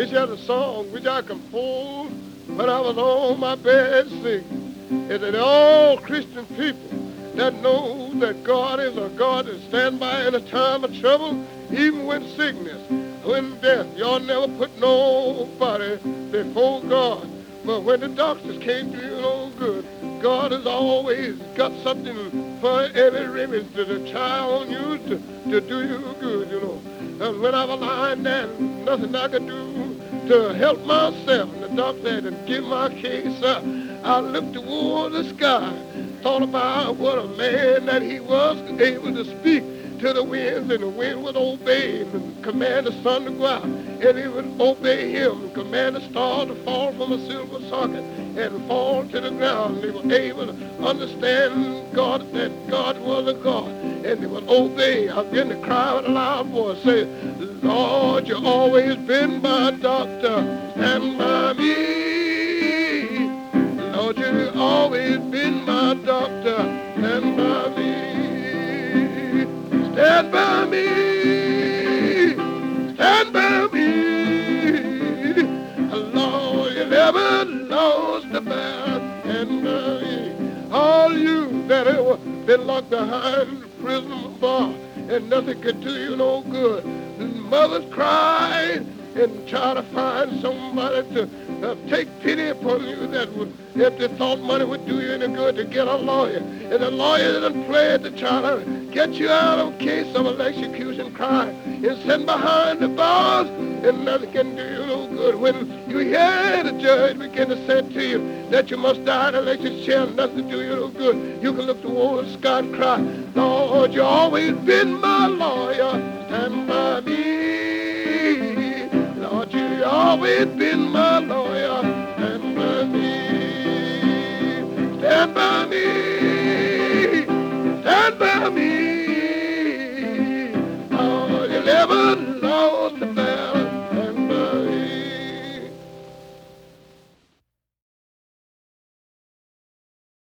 This is a song which I composed when I was on my bed sick. Is that all Christian people that know that God is a God that stands by in a time of trouble, even when sickness, when death, y'all never put nobody before God. But when the doctors can't do you no good, God has always got something for every remedy to try on you to do you good, you know. And when I was lying there, nothing I could do to help myself, and the doctor had to give my case up, I looked toward the sky, thought about what a man that he was, able to speak to the winds, and the wind would obey him and command the sun to go out, and he would obey him and command the star to fall from a silver socket and fall to the ground. They were able to understand God, that God was a God, and they would obey. I began to cry with a loud voice, say, Lord, you always been my doctor, stand by me. Lord, you always been my doctor, stand by me. Stand by me, stand by me. Lord, you never lost a battle, stand by me. All you that have been locked behind the prison bar and nothing could do you no good. Mothers cried and try to find somebody to take pity upon you that would, if they thought money would do you any good, to get a lawyer. And the lawyer done played to try to get you out of case of an execution crime and sent behind the bars, and nothing can do you no good. When you hear the judge begin to say to you that you must die in an electric chair, nothing to do you no good, you can look toward the sky and cry, Lord, you always been my lawyer, stand by me. Lord, you always been my lawyer, stand by me. Stand by me, stand by me.